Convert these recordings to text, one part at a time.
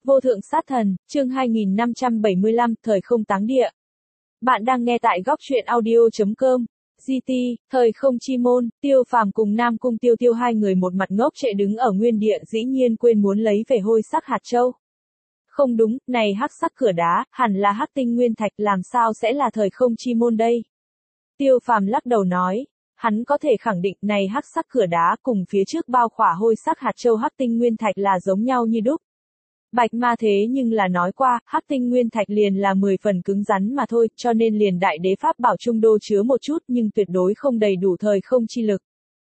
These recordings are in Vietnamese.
Vô thượng sát thần, chương 2575, thời không táng địa. Bạn đang nghe tại góc truyện audio.com. GT, thời không chi môn, Tiêu Phàm cùng Nam Cung Tiêu Tiêu hai người một mặt ngốc trệ đứng ở nguyên địa, dĩ nhiên quên muốn lấy về hôi sắc hạt châu. Không đúng, này hắc sắc cửa đá, hẳn là hắc tinh nguyên thạch, làm sao sẽ là thời không chi môn đây? Tiêu Phàm lắc đầu nói. Hắn có thể khẳng định này hắc sắc cửa đá cùng phía trước bao khỏa hôi sắc hạt châu hắc tinh nguyên thạch là giống nhau như đúc. Bạch Ma thế nhưng là nói qua, hắc tinh nguyên thạch liền là 10 phần cứng rắn mà thôi, cho nên liền đại đế pháp bảo trung đô chứa một chút nhưng tuyệt đối không đầy đủ thời không chi lực.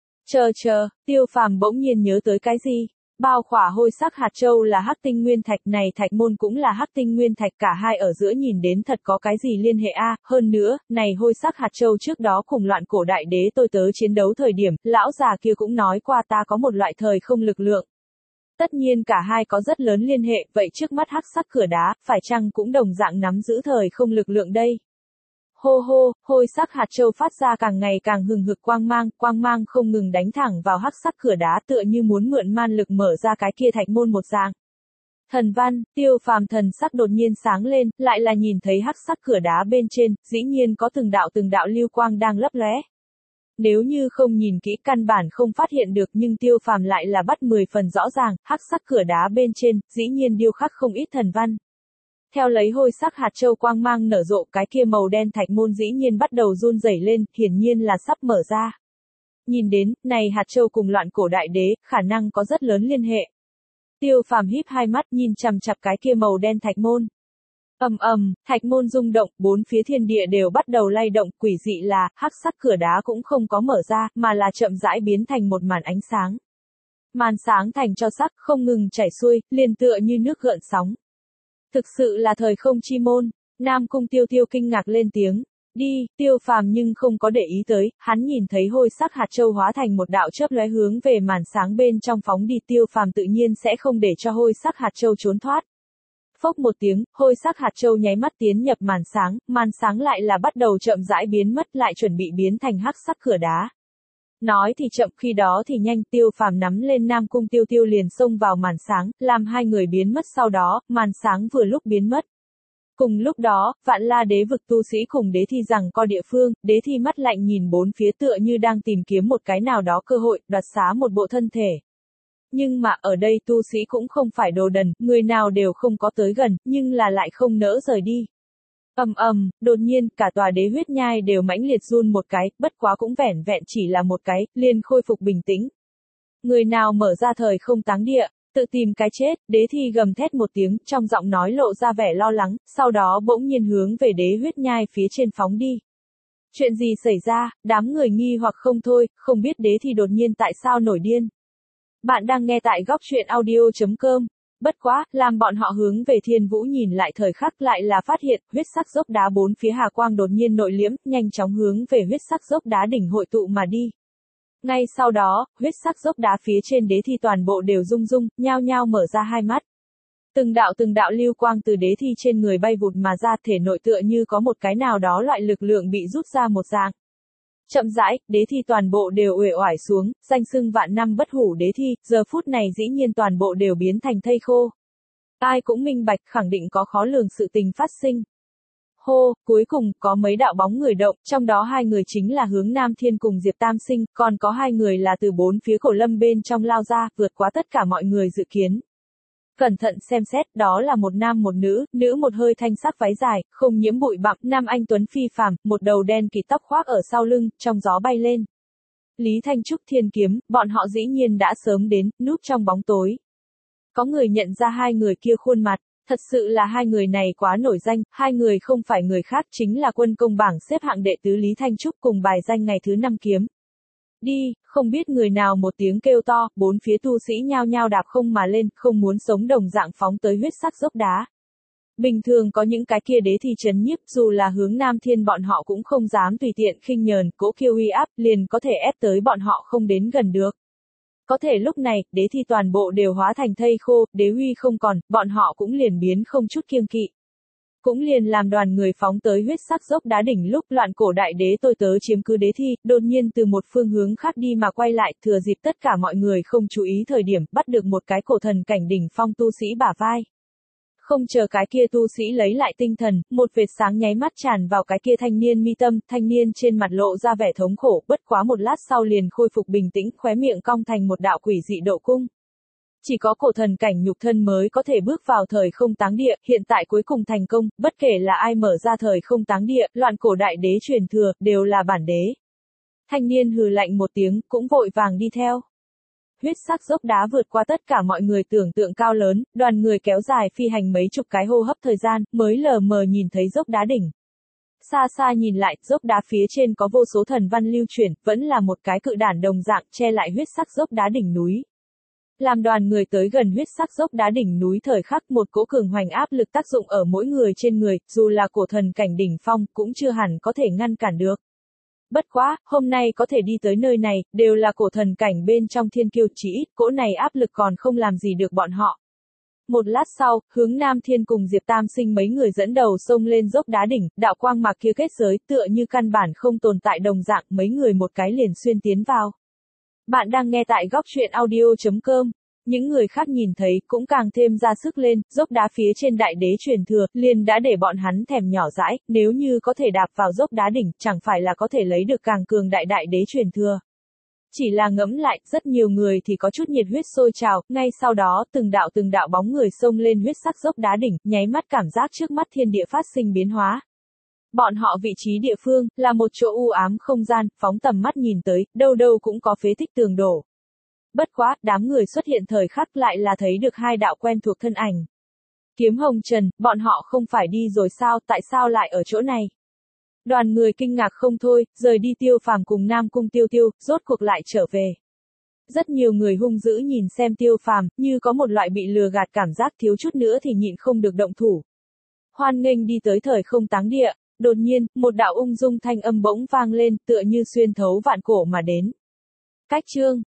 Chờ, Tiêu Phàm bỗng nhiên nhớ tới cái gì? Bao khỏa hôi sắc hạt châu là hắc tinh nguyên thạch, này thạch môn cũng là hắc tinh nguyên thạch, cả hai ở giữa nhìn đến thật có cái gì liên hệ a? Hơn nữa, này hôi sắc hạt châu trước đó cùng loạn cổ đại đế tôi tớ chiến đấu thời điểm, lão già kia cũng nói qua ta có một loại thời không lực lượng. Tất nhiên cả hai có rất lớn liên hệ, vậy trước mắt hắc sắc cửa đá, phải chăng cũng đồng dạng nắm giữ thời không lực lượng đây? Hô, hôi sắc hạt châu phát ra càng ngày càng hừng hực quang mang không ngừng đánh thẳng vào hắc sắc cửa đá tựa như muốn mượn man lực mở ra cái kia thạch môn một dạng. Thần văn, Tiêu Phàm thần sắc đột nhiên sáng lên, lại là nhìn thấy hắc sắc cửa đá bên trên, dĩ nhiên có từng đạo lưu quang đang lấp lóe. Nếu như không nhìn kỹ căn bản không phát hiện được nhưng Tiêu Phàm lại là bắt 10 phần rõ ràng, hắc sắc cửa đá bên trên, dĩ nhiên điêu khắc không ít thần văn. Theo lấy hôi sắc hạt châu quang mang nở rộ, cái kia màu đen thạch môn dĩ nhiên bắt đầu run rẩy lên, hiển nhiên là sắp mở ra. Nhìn đến, này hạt châu cùng loạn cổ đại đế, khả năng có rất lớn liên hệ. Tiêu Phàm híp hai mắt nhìn chằm chằm cái kia màu đen thạch môn. Thạch môn rung động, bốn phía thiên địa đều bắt đầu lay động, quỷ dị là, hắc sắc cửa đá cũng không có mở ra, mà là chậm rãi biến thành một màn ánh sáng. Màn sáng thành cho sắc, không ngừng chảy xuôi, liền tựa như nước gợn sóng. Thực sự là thời không chi môn, Nam Cung Tiêu Tiêu kinh ngạc lên tiếng. Đi, Tiêu Phàm nhưng không có để ý tới, hắn nhìn thấy hôi sắc hạt châu hóa thành một đạo chớp lóe hướng về màn sáng bên trong phóng đi, Tiêu Phàm tự nhiên sẽ không để cho hôi sắc hạt châu trốn thoát. Phốc một tiếng, hôi sắc hạt châu nháy mắt tiến nhập màn sáng lại là bắt đầu chậm rãi biến mất, lại chuẩn bị biến thành hắc sắc cửa đá. Nói thì chậm, khi đó thì nhanh, Tiêu Phàm nắm lên Nam Cung Tiêu Tiêu liền xông vào màn sáng, làm hai người biến mất, sau đó, màn sáng vừa lúc biến mất. Cùng lúc đó, Vạn La đế vực tu sĩ cùng đế thi rằng co địa phương, đế thi mắt lạnh nhìn bốn phía tựa như đang tìm kiếm một cái nào đó cơ hội, đoạt xá một bộ thân thể. Nhưng mà ở đây tu sĩ cũng không phải đồ đần, người nào đều không có tới gần, nhưng là lại không nỡ rời đi. Đột nhiên, cả tòa đế huyết nhai đều mãnh liệt run một cái, bất quá cũng vẻn vẹn chỉ là một cái, liền khôi phục bình tĩnh. Người nào mở ra thời không táng địa, tự tìm cái chết, đế thi gầm thét một tiếng, trong giọng nói lộ ra vẻ lo lắng, sau đó bỗng nhiên hướng về đế huyết nhai phía trên phóng đi. Chuyện gì xảy ra, đám người nghi hoặc không thôi, không biết đế thi đột nhiên tại sao nổi điên. Bạn đang nghe tại góc truyện audio.com. Bất quá, làm bọn họ hướng về Thiên Vũ nhìn lại thời khắc lại là phát hiện, huyết sắc dốc đá bốn phía hà quang đột nhiên nội liễm, nhanh chóng hướng về huyết sắc dốc đá đỉnh hội tụ mà đi. Ngay sau đó, huyết sắc dốc đá phía trên đế thi toàn bộ đều rung, nhao nhao mở ra hai mắt. Từng đạo lưu quang từ đế thi trên người bay vụt mà ra, thể nội tựa như có một cái nào đó loại lực lượng bị rút ra một dạng. Chậm rãi, đế thi toàn bộ đều uể oải xuống, danh xưng vạn năm bất hủ đế thi, giờ phút này dĩ nhiên toàn bộ đều biến thành thây khô. Ai cũng minh bạch, khẳng định có khó lường sự tình phát sinh. Cuối cùng, có mấy đạo bóng người động, trong đó hai người chính là Hướng Nam Thiên cùng Diệp Tam Sinh, còn có hai người là từ bốn phía cổ lâm bên trong lao ra, vượt quá tất cả mọi người dự kiến. Cẩn thận xem xét, đó là một nam một nữ, nữ một hơi thanh sắc váy dài, không nhiễm bụi bặm, nam anh tuấn phi phàm, một đầu đen kịt tóc khoác ở sau lưng, trong gió bay lên. Lý Thanh Trúc Thiên Kiếm, bọn họ dĩ nhiên đã sớm đến, núp trong bóng tối. Có người nhận ra hai người kia khuôn mặt, thật sự là hai người này quá nổi danh, hai người không phải người khác chính là quân công bảng xếp hạng đệ tứ Lý Thanh Trúc cùng bài danh ngày thứ 5 kiếm. Đi, không biết người nào một tiếng kêu to, bốn phía tu sĩ nhao nhao đạp không mà lên, không muốn sống đồng dạng phóng tới huyết sắc dốc đá. Bình thường có những cái kia đế thi chấn nhiếp, dù là Hướng Nam Thiên bọn họ cũng không dám tùy tiện khinh nhờn, cỗ kiêu uy áp liền có thể ép tới bọn họ không đến gần được. Có thể lúc này, đế thi toàn bộ đều hóa thành thây khô, đế huy không còn, bọn họ cũng liền biến không chút kiêng kỵ. Cũng liền làm đoàn người phóng tới huyết sắc dốc đá đỉnh lúc loạn cổ đại đế tôi tớ chiếm cứ đế thi, đột nhiên từ một phương hướng khác đi mà quay lại, thừa dịp tất cả mọi người không chú ý thời điểm, bắt được một cái cổ thần cảnh đỉnh phong tu sĩ bả vai. Không chờ cái kia tu sĩ lấy lại tinh thần, một vệt sáng nháy mắt tràn vào cái kia thanh niên mi tâm, thanh niên trên mặt lộ ra vẻ thống khổ, bất quá một lát sau liền khôi phục bình tĩnh, khóe miệng cong thành một đạo quỷ dị độ cung. Chỉ có cổ thần cảnh nhục thân mới có thể bước vào thời không táng địa, hiện tại cuối cùng thành công, bất kể là ai mở ra thời không táng địa, loạn cổ đại đế truyền thừa, đều là bản đế. Thanh niên hừ lạnh một tiếng, cũng vội vàng đi theo. Huyết sắc dốc đá vượt qua tất cả mọi người tưởng tượng cao lớn, đoàn người kéo dài phi hành mấy chục cái hô hấp thời gian, mới lờ mờ nhìn thấy dốc đá đỉnh. Xa xa nhìn lại, dốc đá phía trên có vô số thần văn lưu chuyển, vẫn là một cái cự đản đồng dạng che lại huyết sắc dốc đá đỉnh núi. Làm đoàn người tới gần huyết sắc dốc đá đỉnh núi thời khắc một cỗ cường hoành áp lực tác dụng ở mỗi người trên người, dù là cổ thần cảnh đỉnh phong, cũng chưa hẳn có thể ngăn cản được. Bất quá, hôm nay có thể đi tới nơi này, đều là cổ thần cảnh bên trong thiên kiêu, chỉ ít, cỗ này áp lực còn không làm gì được bọn họ. Một lát sau, hướng Nam Thiên cùng Diệp Tam Sinh mấy người dẫn đầu xông lên dốc đá đỉnh, đạo quang mạc kia kết giới, tựa như căn bản không tồn tại đồng dạng, mấy người một cái liền xuyên tiến vào. Bạn đang nghe tại góc truyện audio.com. Những người khác nhìn thấy, cũng càng thêm ra sức lên, dốc đá phía trên đại đế truyền thừa, liền đã để bọn hắn thèm nhỏ dãi, nếu như có thể đạp vào dốc đá đỉnh, chẳng phải là có thể lấy được càng cường đại đại đế truyền thừa. Chỉ là ngẫm lại, rất nhiều người thì có chút nhiệt huyết sôi trào, ngay sau đó, từng đạo bóng người xông lên huyết sắc dốc đá đỉnh, nháy mắt cảm giác trước mắt thiên địa phát sinh biến hóa. Bọn họ vị trí địa phương, là một chỗ u ám không gian, phóng tầm mắt nhìn tới, đâu đâu cũng có phế tích tường đổ. Bất quá, đám người xuất hiện thời khắc lại là thấy được hai đạo quen thuộc thân ảnh. Kiếm Hồng Trần, bọn họ không phải đi rồi sao, tại sao lại ở chỗ này? Đoàn người kinh ngạc không thôi, rời đi Tiêu Phàm cùng Nam Cung Tiêu Tiêu, rốt cuộc lại trở về. Rất nhiều người hung dữ nhìn xem Tiêu Phàm, như có một loại bị lừa gạt cảm giác, thiếu chút nữa thì nhịn không được động thủ. Hoan nghênh đi tới thời không táng địa, đột nhiên, một đạo ung dung thanh âm bỗng vang lên, tựa như xuyên thấu vạn cổ mà đến. Cách chương